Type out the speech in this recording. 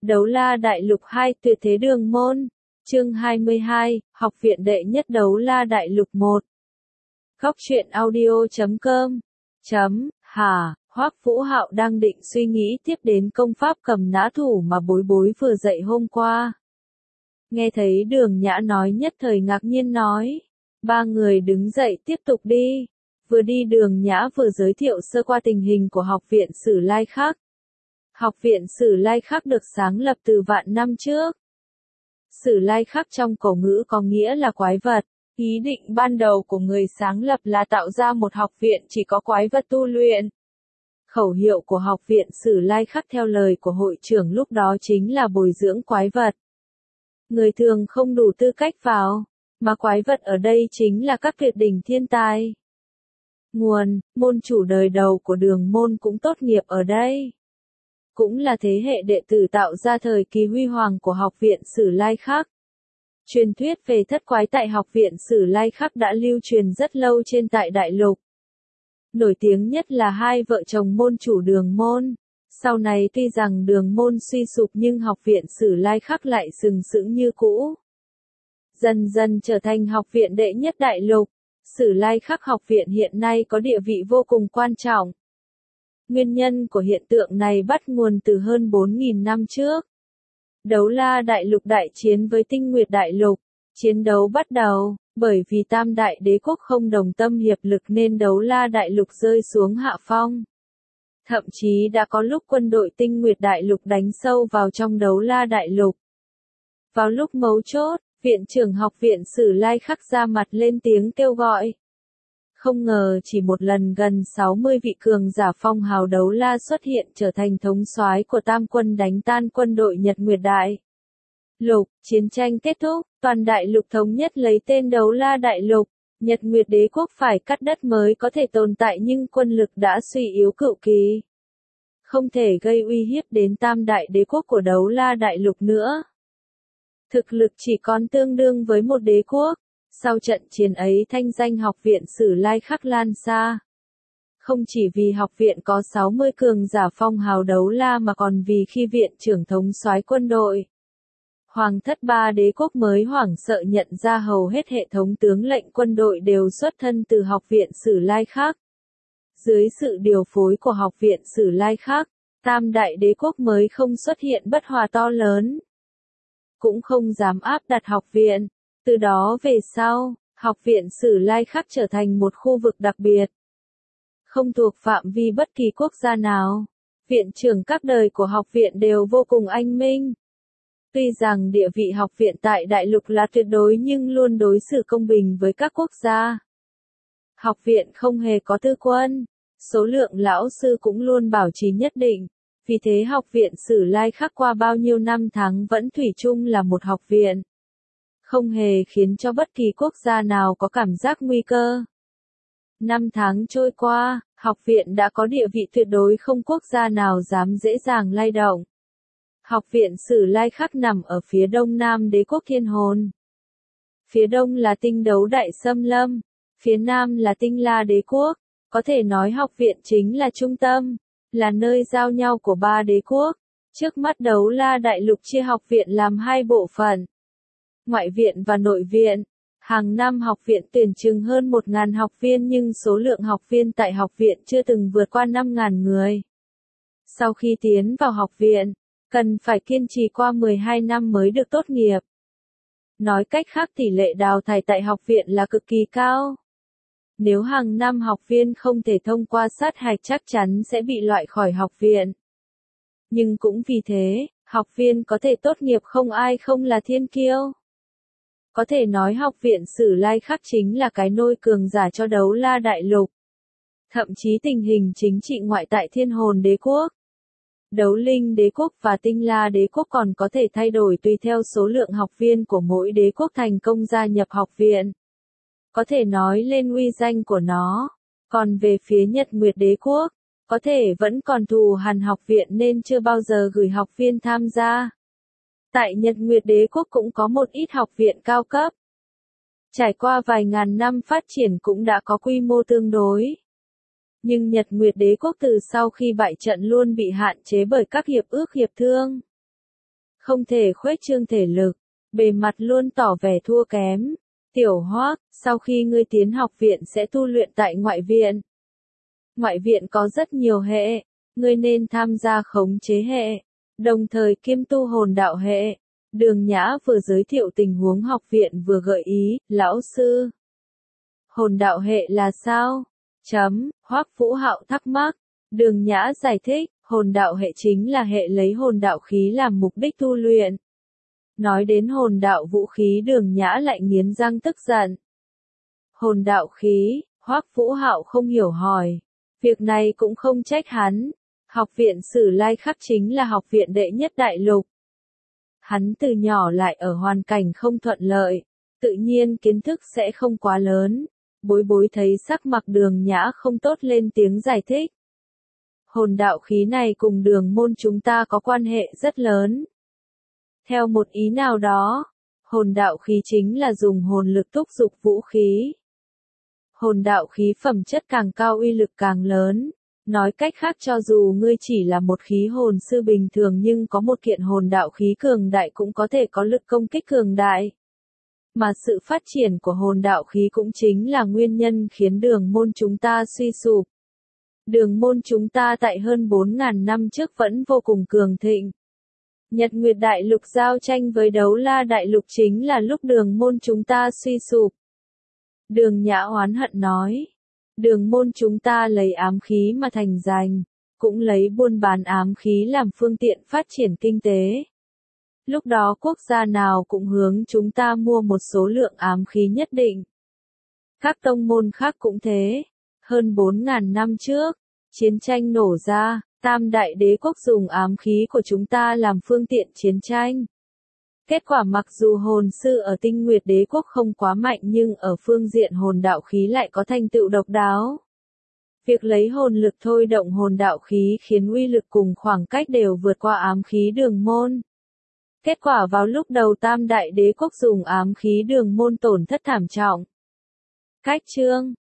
Đấu La Đại Lục 2 Tuyệt Thế Đường Môn. Chương 22, Học viện đệ nhất Đấu La Đại Lục 1. Góc truyện audio.com. Hà, Hoắc Vũ Hạo đang định suy nghĩ tiếp đến công pháp cầm nã thủ mà Bối Bối vừa dạy hôm qua. Nghe thấy Đường Nhã nói nhất thời ngạc nhiên nói. Ba người đứng dậy tiếp tục đi. Vừa đi Đường Nhã vừa giới thiệu sơ qua tình hình của Học viện Sử Lai Khắc. Học viện Sử Lai Khắc được sáng lập từ vạn năm trước. Sử Lai Khắc trong cổ ngữ có nghĩa là quái vật. Ý định ban đầu của người sáng lập là tạo ra một học viện chỉ có quái vật tu luyện. Khẩu hiệu của Học viện Sử Lai Khắc theo lời của hội trưởng lúc đó chính là bồi dưỡng quái vật. Người thường không đủ tư cách vào, mà quái vật ở đây chính là các tuyệt đỉnh thiên tài. Nguồn, môn chủ đời đầu của Đường môn cũng tốt nghiệp ở đây. Cũng là thế hệ đệ tử tạo ra thời kỳ huy hoàng của Học viện Sử Lai Khắc. Truyền thuyết về thất quái tại Học viện Sử Lai Khắc đã lưu truyền rất lâu trên tại đại lục. Nổi tiếng nhất là hai vợ chồng môn chủ Đường môn. Sau này tuy rằng Đường môn suy sụp nhưng Học viện Sử Lai Khắc lại sừng sững như cũ. Dần dần trở thành học viện đệ nhất đại lục, Sử Lai Khắc học viện hiện nay có địa vị vô cùng quan trọng. Nguyên nhân của hiện tượng này bắt nguồn từ hơn 4.000 năm trước. Đấu La Đại Lục đại chiến với Tinh Nguyệt Đại Lục. Chiến đấu bắt đầu, bởi vì Tam Đại Đế Quốc không đồng tâm hiệp lực nên Đấu La Đại Lục rơi xuống hạ phong. Thậm chí đã có lúc quân đội Tinh Nguyệt Đại Lục đánh sâu vào trong Đấu La Đại Lục. Vào lúc mấu chốt, viện trưởng Học viện Sử Lai Khắc ra mặt lên tiếng kêu gọi. Không ngờ chỉ một lần gần 60 vị cường giả phong hào Đấu La xuất hiện trở thành thống soái của Tam quân đánh tan quân đội Nhật Nguyệt Đại Lục. Chiến tranh kết thúc, toàn đại lục thống nhất lấy tên Đấu La Đại Lục. Nhật Nguyệt Đế Quốc phải cắt đất mới có thể tồn tại nhưng quân lực đã suy yếu cựu kỳ. Không thể gây uy hiếp đến Tam Đại Đế Quốc của Đấu La Đại Lục nữa. Thực lực chỉ còn tương đương với một đế quốc. Sau trận chiến ấy thanh danh Học viện Sử Lai Khắc lan xa. Không chỉ vì học viện có 60 cường giả phong hào Đấu La mà còn vì khi viện trưởng thống soái quân đội. Hoàng thất ba đế quốc mới hoảng sợ nhận ra hầu hết hệ thống tướng lệnh quân đội đều xuất thân từ Học viện Sử Lai Khắc. Dưới sự điều phối của Học viện Sử Lai Khắc, Tam Đại Đế Quốc mới không xuất hiện bất hòa to lớn. Cũng không dám áp đặt học viện. Từ đó về sau, Học viện Sử Lai Khắc trở thành một khu vực đặc biệt. Không thuộc phạm vi bất kỳ quốc gia nào. Viện trưởng các đời của học viện đều vô cùng anh minh. Tuy rằng địa vị học viện tại đại lục là tuyệt đối nhưng luôn đối xử công bình với các quốc gia. Học viện không hề có tư quân. Số lượng lão sư cũng luôn bảo trì nhất định. Vì thế Học viện Sử Lai Khắc qua bao nhiêu năm tháng vẫn thủy chung là một học viện. Không hề khiến cho bất kỳ quốc gia nào có cảm giác nguy cơ. Năm tháng trôi qua, học viện đã có địa vị tuyệt đối không quốc gia nào dám dễ dàng lay động. Học viện Sử Lai Khắc nằm ở phía đông nam đế quốc Thiên Hồn. Phía đông là Tinh Đấu Đại Xâm Lâm, phía nam là Tinh La Đế Quốc. Có thể nói học viện chính là trung tâm, là nơi giao nhau của ba đế quốc. Trước mắt Đấu La Đại Lục chia học viện làm hai bộ phận. Ngoại viện và nội viện. Hàng năm học viện tuyển chừng hơn 1.000 học viên nhưng số lượng học viên tại học viện chưa từng vượt qua 5.000 người. Sau khi tiến vào học viện, cần phải kiên trì qua 12 năm mới được tốt nghiệp. Nói cách khác tỷ lệ đào thải tại học viện là cực kỳ cao. Nếu hàng năm học viên không thể thông qua sát hạch chắc chắn sẽ bị loại khỏi học viện. Nhưng cũng vì thế, học viên có thể tốt nghiệp không ai không là thiên kiêu. Có thể nói Học viện Sử Lai Khắc chính là cái nôi cường giả cho Đấu La Đại Lục. Thậm chí tình hình chính trị ngoại tại Thiên Hồn Đế Quốc, Đấu Linh Đế Quốc và Tinh La Đế Quốc còn có thể thay đổi tùy theo số lượng học viên của mỗi đế quốc thành công gia nhập học viện. Có thể nói lên uy danh của nó. Còn về phía Nhật Nguyệt Đế Quốc, có thể vẫn còn thù hằn học viện nên chưa bao giờ gửi học viên tham gia. Tại Nhật Nguyệt Đế Quốc cũng có một ít học viện cao cấp. Trải qua vài ngàn năm phát triển cũng đã có quy mô tương đối. Nhưng Nhật Nguyệt Đế Quốc từ sau khi bại trận luôn bị hạn chế bởi các hiệp ước hiệp thương. không thể khuếch trương thể lực, bề mặt luôn tỏ vẻ thua kém. Tiểu Hoắc, sau khi ngươi tiến học viện sẽ tu luyện tại ngoại viện. Ngoại viện có rất nhiều hệ, ngươi nên tham gia khống chế hệ, đồng thời kiêm tu hồn đạo hệ. Đường Nhã vừa giới thiệu tình huống học viện vừa gợi ý, lão sư. Hồn đạo hệ là sao? Hoắc Vũ Hạo thắc mắc. Đường Nhã giải thích, hồn đạo hệ chính là hệ lấy hồn đạo khí làm mục đích tu luyện. Nói đến hồn đạo vũ khí Đường Nhã lại nghiến răng tức giận. Hồn đạo khí, Hoắc Vũ Hạo không hiểu hỏi. Việc này cũng không trách hắn. Học viện Sử Lai Khắc chính là học viện đệ nhất đại lục. Hắn từ nhỏ lại ở hoàn cảnh không thuận lợi, tự nhiên kiến thức sẽ không quá lớn. Bối bối thấy sắc mặt Đường Nhã không tốt lên tiếng giải thích. Hồn đạo khí này cùng Đường môn chúng ta có quan hệ rất lớn. Theo một ý nào đó, hồn đạo khí chính là dùng hồn lực thúc giục vũ khí. Hồn đạo khí phẩm chất càng cao uy lực càng lớn. Nói cách khác cho dù ngươi chỉ là một khí hồn sư bình thường nhưng có một kiện hồn đạo khí cường đại cũng có thể có lực công kích cường đại. Mà sự phát triển của hồn đạo khí cũng chính là nguyên nhân khiến Đường môn chúng ta suy sụp. Đường môn chúng ta tại hơn 4.000 năm trước vẫn vô cùng cường thịnh. Nhật Nguyệt Đại Lục giao tranh với Đấu La Đại Lục chính là lúc Đường môn chúng ta suy sụp. Đường Nhã oán hận nói. Đường môn chúng ta lấy ám khí mà thành danh, cũng lấy buôn bán ám khí làm phương tiện phát triển kinh tế. Lúc đó quốc gia nào cũng hướng chúng ta mua một số lượng ám khí nhất định. Các tông môn khác cũng thế. Hơn 4.000 năm trước, chiến tranh nổ ra, Tam Đại Đế Quốc dùng ám khí của chúng ta làm phương tiện chiến tranh. Kết quả mặc dù hồn sư ở Tinh Nguyệt Đế Quốc không quá mạnh nhưng ở phương diện hồn đạo khí lại có thành tựu độc đáo. Việc lấy hồn lực thôi động hồn đạo khí khiến uy lực cùng khoảng cách đều vượt qua ám khí Đường môn. Kết quả vào lúc đầu Tam Đại Đế Quốc dùng ám khí Đường môn tổn thất thảm trọng. Cách chương